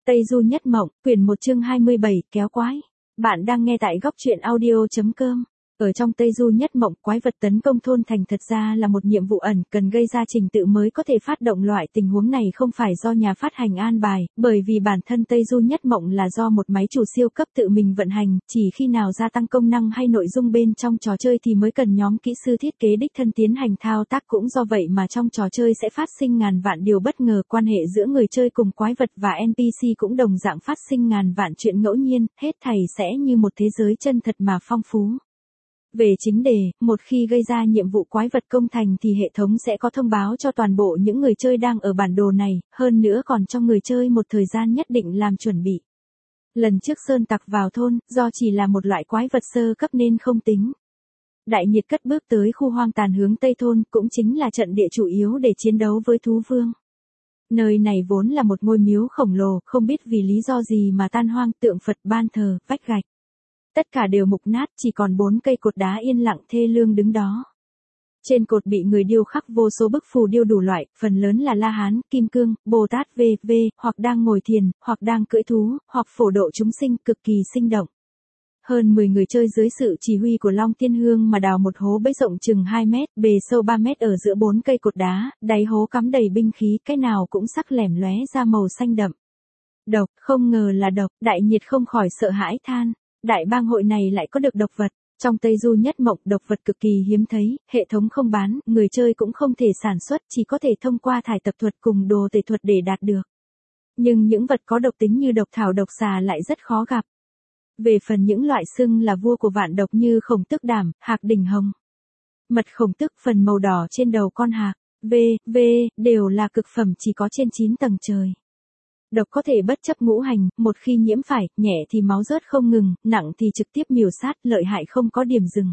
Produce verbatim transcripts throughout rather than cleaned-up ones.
Tây Du Nhất Mộng, quyển một chương hai mươi bảy, kéo quái. Bạn đang nghe tại góc truyện audio.com. Ở trong Tây Du Nhất Mộng, quái vật tấn công thôn thành thật ra là một nhiệm vụ ẩn, cần gây ra trình tự mới có thể phát động loại tình huống này không phải do nhà phát hành an bài, bởi vì bản thân Tây Du Nhất Mộng là do một máy chủ siêu cấp tự mình vận hành, chỉ khi nào gia tăng công năng hay nội dung bên trong trò chơi thì mới cần nhóm kỹ sư thiết kế đích thân tiến hành thao tác, cũng do vậy mà trong trò chơi sẽ phát sinh ngàn vạn điều bất ngờ, quan hệ giữa người chơi cùng quái vật và en pê xê cũng đồng dạng phát sinh ngàn vạn chuyện ngẫu nhiên, hết thảy sẽ như một thế giới chân thật mà phong phú. Về chính đề, một khi gây ra nhiệm vụ quái vật công thành thì hệ thống sẽ có thông báo cho toàn bộ những người chơi đang ở bản đồ này, hơn nữa còn cho người chơi một thời gian nhất định làm chuẩn bị. Lần trước sơn tặc vào thôn, do chỉ là một loại quái vật sơ cấp nên không tính. Đại nhiệt cất bước tới khu hoang tàn hướng Tây thôn, cũng chính là trận địa chủ yếu để chiến đấu với thú vương. Nơi này vốn là một ngôi miếu khổng lồ, không biết vì lý do gì mà tan hoang, tượng Phật, ban thờ, vách gạch. Tất cả đều mục nát, chỉ còn bốn cây cột đá yên lặng thê lương đứng đó. Trên cột bị người điêu khắc vô số bức phù điêu đủ loại, phần lớn là La Hán, Kim Cương, Bồ Tát vân vân, hoặc đang ngồi thiền, hoặc đang cưỡi thú, hoặc phổ độ chúng sinh, cực kỳ sinh động. Hơn mười người chơi dưới sự chỉ huy của Long Tiên Hương mà đào một hố bẫy rộng chừng hai mét, bề sâu ba mét ở giữa bốn cây cột đá, đáy hố cắm đầy binh khí, cái nào cũng sắc lẻm lóe ra màu xanh đậm. Độc, không ngờ là độc, Đại Nhiệt không khỏi sợ hãi than. Đại bang hội này lại có được độc vật. Trong Tây Du Nhất Mộng, độc vật cực kỳ hiếm thấy, hệ thống không bán, người chơi cũng không thể sản xuất, chỉ có thể thông qua thải tập thuật cùng đồ tể thuật để đạt được. Nhưng những vật có độc tính như độc thảo, độc xà lại rất khó gặp. Về phần những loại xưng là vua của vạn độc như khổng tước đảm, hạc đỉnh hồng, mật khổng tước, phần màu đỏ trên đầu con hạc, vân vân, đều là cực phẩm chỉ có trên chín tầng trời. Độc có thể bất chấp ngũ hành, một khi nhiễm phải, nhẹ thì máu rớt không ngừng, nặng thì trực tiếp miểu sát, lợi hại không có điểm dừng.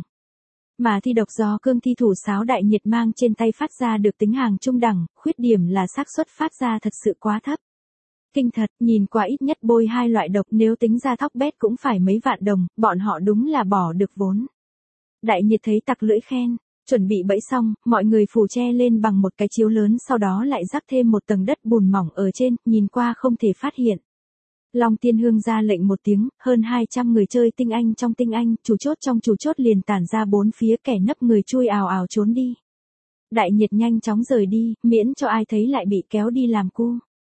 Mà thi độc do cương thi thủ sáo Đại Nhiệt mang trên tay phát ra được tính hàng trung đẳng, khuyết điểm là xác suất phát ra thật sự quá thấp. Kinh thật, nhìn qua ít nhất bôi hai loại độc, nếu tính ra thóc bét cũng phải mấy vạn đồng, bọn họ đúng là bỏ được vốn. Đại Nhiệt thấy tặc lưỡi khen. Chuẩn bị bẫy xong, mọi người phủ che lên bằng một cái chiếu lớn, sau đó lại rắc thêm một tầng đất bùn mỏng ở trên, nhìn qua không thể phát hiện. Long Tiên Hương ra lệnh một tiếng, hơn hai trăm người chơi tinh anh trong tinh anh, chủ chốt trong chủ chốt liền tản ra bốn phía, kẻ nấp người chui ào ào trốn đi. Đại Nhiệt nhanh chóng rời đi, miễn cho ai thấy lại bị kéo đi làm cu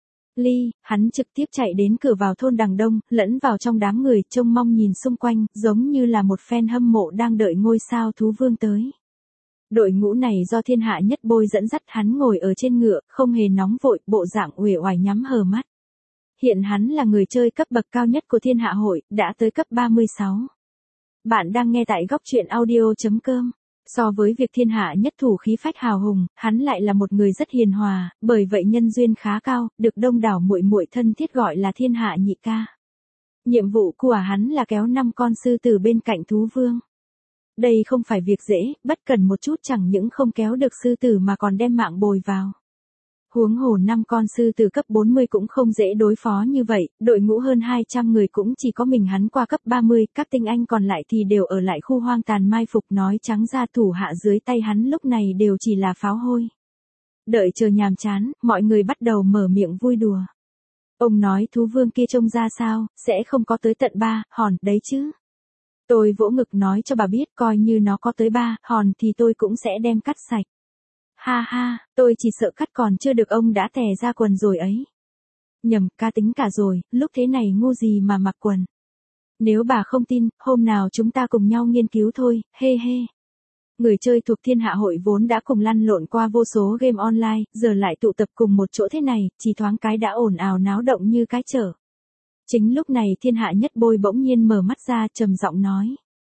ly, hắn trực tiếp chạy đến cửa vào thôn đằng đông, lẫn vào trong đám người, trông mong nhìn xung quanh, giống như là một fan hâm mộ đang đợi ngôi sao thú vương tới. Đội ngũ này do Thiên Hạ Nhất Bôi dẫn dắt, hắn ngồi ở trên ngựa, không hề nóng vội, bộ dạng uể oải nhắm hờ mắt. Hiện hắn là người chơi cấp bậc cao nhất của Thiên Hạ hội, đã tới cấp ba mươi sáu. Bạn đang nghe tại góc truyện audio.com. So với việc Thiên Hạ Nhất thủ khí phách hào hùng, hắn lại là một người rất hiền hòa, bởi vậy nhân duyên khá cao, được đông đảo muội muội thân thiết gọi là Thiên Hạ Nhị ca. Nhiệm vụ của hắn là kéo năm con sư tử bên cạnh thú vương. Đây không phải việc dễ, bất cần một chút chẳng những không kéo được sư tử mà còn đem mạng bồi vào. Huống hồ năm con sư tử cấp bốn mươi cũng không dễ đối phó như vậy, đội ngũ hơn hai trăm người cũng chỉ có mình hắn qua cấp ba mươi, các tinh anh còn lại thì đều ở lại khu hoang tàn mai phục, nói trắng ra thủ hạ dưới tay hắn lúc này đều chỉ là pháo hôi. Đợi chờ nhàm chán, mọi người bắt đầu mở miệng vui đùa. Ông nói thú vương kia trông ra sao, sẽ không có tới tận ba hòn đấy chứ. Tôi vỗ ngực nói cho bà biết, coi như nó có tới ba hòn thì tôi cũng sẽ đem cắt sạch. Ha ha, tôi chỉ sợ cắt còn chưa được ông đã tè ra quần rồi ấy. Nhầm, ca tính cả rồi, lúc thế này ngu gì mà mặc quần. Nếu bà không tin, hôm nào chúng ta cùng nhau nghiên cứu thôi, hê hê. Người chơi thuộc Thiên Hạ hội vốn đã cùng lăn lộn qua vô số game online, giờ lại tụ tập cùng một chỗ thế này, chỉ thoáng cái đã ồn ào náo động như cái chợ. Chính lúc này Thiên Hạ Nhất Bôi bỗng nhiên mở mắt ra, trầm giọng nói.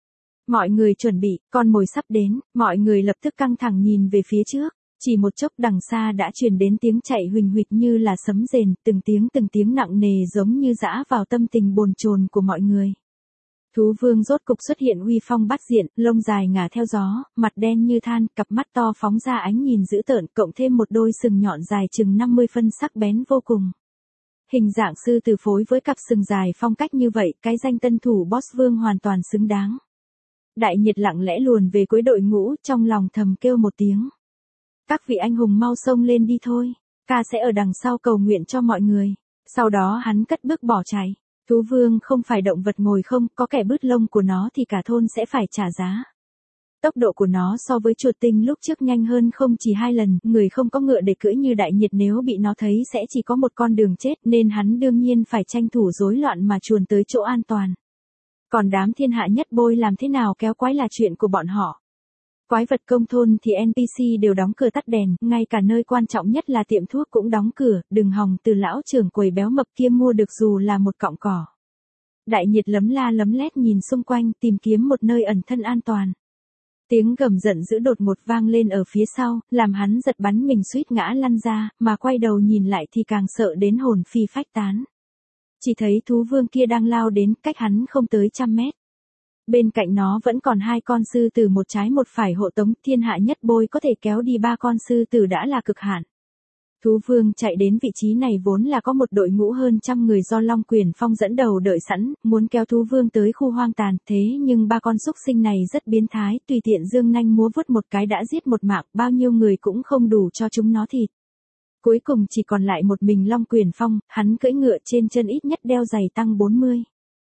Mọi người chuẩn bị, con mồi sắp đến, mọi người lập tức căng thẳng nhìn về phía trước. Chỉ một chốc đằng xa đã truyền đến tiếng chạy huỳnh huỵch như là sấm rền, từng tiếng từng tiếng nặng nề giống như giã vào tâm tình bồn chồn của mọi người. Thú vương rốt cục xuất hiện uy phong bát diện, lông dài ngả theo gió, mặt đen như than, cặp mắt to phóng ra ánh nhìn dữ tợn, cộng thêm một đôi sừng nhọn dài chừng năm mươi phân sắc bén vô cùng. Hình dạng sư tử phối với cặp sừng dài phong cách như vậy, cái danh tân thủ boss vương hoàn toàn xứng đáng. Đại Nhiệt lặng lẽ luồn về cuối đội ngũ, trong lòng thầm kêu một tiếng. Các vị anh hùng mau xông lên đi thôi, ca sẽ ở đằng sau cầu nguyện cho mọi người. Sau đó hắn cất bước bỏ chạy. Thú vương không phải động vật ngồi không, có kẻ bứt lông của nó thì cả thôn sẽ phải trả giá. Tốc độ của nó so với chuột tinh lúc trước nhanh hơn không chỉ hai lần, người không có ngựa để cưỡi như Đại Nhiệt nếu bị nó thấy sẽ chỉ có một con đường chết nên hắn đương nhiên phải tranh thủ rối loạn mà chuồn tới chỗ an toàn. Còn đám thiên hạ nhất bôi làm thế nào kéo quái là chuyện của bọn họ. Quái vật công thôn thì en pê xê đều đóng cửa tắt đèn, ngay cả nơi quan trọng nhất là tiệm thuốc cũng đóng cửa, đừng hòng từ lão trưởng quầy béo mập kia mua được dù là một cọng cỏ. Đại Nhiệt lấm la lấm lét nhìn xung quanh tìm kiếm một nơi ẩn thân an toàn. Tiếng gầm giận dữ đột ngột vang lên ở phía sau, làm hắn giật bắn mình suýt ngã lăn ra, mà quay đầu nhìn lại thì càng sợ đến hồn phi phách tán. Chỉ thấy thú vương kia đang lao đến, cách hắn không tới trăm mét. Bên cạnh nó vẫn còn hai con sư tử một trái một phải hộ tống, thiên hạ nhất bôi có thể kéo đi ba con sư tử đã là cực hạn. Thú vương chạy đến vị trí này vốn là có một đội ngũ hơn trăm người do Long Quyền Phong dẫn đầu đợi sẵn, muốn kéo thú vương tới khu hoang tàn, thế nhưng ba con súc sinh này rất biến thái, tùy tiện dương nanh múa vuốt một cái đã giết một mạng, bao nhiêu người cũng không đủ cho chúng nó thịt. Cuối cùng chỉ còn lại một mình Long Quyền Phong, hắn cưỡi ngựa trên chân ít nhất đeo giày tăng bốn mươi.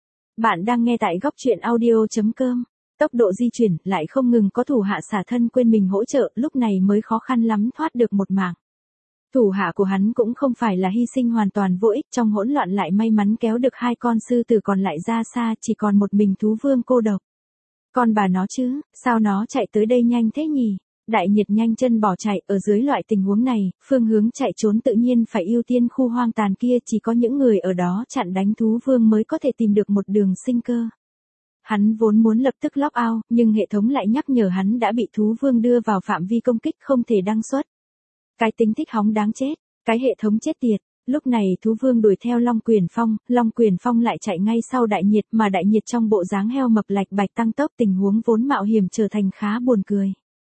Bạn đang nghe tại góc truyện audio chấm com. Tốc độ di chuyển lại không ngừng có thủ hạ xả thân quên mình hỗ trợ, lúc này mới khó khăn lắm thoát được một mạng. Thủ hạ của hắn cũng không phải là hy sinh hoàn toàn vô ích, trong hỗn loạn lại may mắn kéo được hai con sư tử còn lại ra xa, chỉ còn một mình thú vương cô độc. Con bà nó chứ, sao nó chạy tới đây nhanh thế nhỉ? Đại Nhiệt nhanh chân bỏ chạy, ở dưới loại tình huống này, phương hướng chạy trốn tự nhiên phải ưu tiên khu hoang tàn kia, chỉ có những người ở đó chặn đánh thú vương mới có thể tìm được một đường sinh cơ. Hắn vốn muốn lập tức lock out, nhưng hệ thống lại nhắc nhở hắn đã bị thú vương đưa vào phạm vi công kích không thể đăng xuất. Cái tính thích hóng đáng chết, cái hệ thống chết tiệt. Lúc này thú vương đuổi theo Long Quyền Phong, Long Quyền Phong lại chạy ngay sau Đại Nhiệt, mà Đại Nhiệt trong bộ dáng heo mập lạch bạch tăng tốc, tình huống vốn mạo hiểm trở thành khá buồn cười.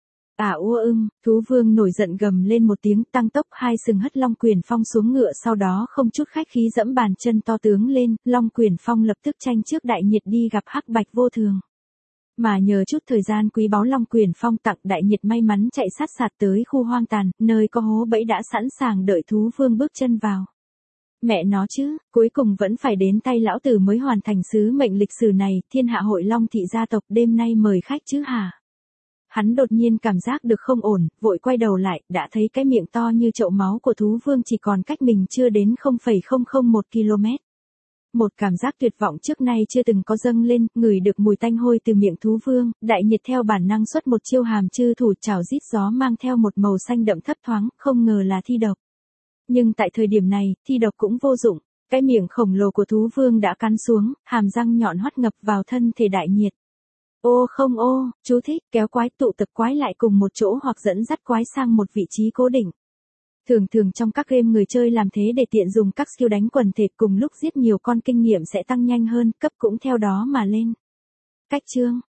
À ua ưng, thú vương nổi giận gầm lên một tiếng, tăng tốc hai sừng hất Long Quyền Phong xuống ngựa, sau đó không chút khách khí dẫm bàn chân to tướng lên, Long Quyền Phong lập tức tranh trước Đại Nhiệt đi gặp hắc bạch vô thường. Mà nhờ chút thời gian quý báu Long Quyền Phong tặng, Đại Nhiệt may mắn chạy sát sạt tới khu hoang tàn, nơi có hố bẫy đã sẵn sàng đợi thú vương bước chân vào. Mẹ nó chứ, cuối cùng vẫn phải đến tay lão tử mới hoàn thành sứ mệnh lịch sử này, thiên hạ hội Long thị gia tộc đêm nay mời khách chứ hả? Hắn đột nhiên cảm giác được không ổn, vội quay đầu lại, đã thấy cái miệng to như chậu máu của thú vương chỉ còn cách mình chưa đến không phẩy không không một ki lô mét. Một cảm giác tuyệt vọng trước nay chưa từng có dâng lên, ngửi được mùi tanh hôi từ miệng thú vương, Đại Nhiệt theo bản năng xuất một chiêu hàm chư thủ chảo rít gió mang theo một màu xanh đậm thấp thoáng, không ngờ là thi độc. Nhưng tại thời điểm này, thi độc cũng vô dụng, cái miệng khổng lồ của thú vương đã cắn xuống, hàm răng nhọn hoắt ngập vào thân thể Đại Nhiệt. Ô không ô, chú thích, kéo quái tụ tập quái lại cùng một chỗ hoặc dẫn dắt quái sang một vị trí cố định. Thường thường trong các game người chơi làm thế để tiện dùng các skill đánh quần thể, cùng lúc giết nhiều con kinh nghiệm sẽ tăng nhanh hơn, cấp cũng theo đó mà lên. Cách chương,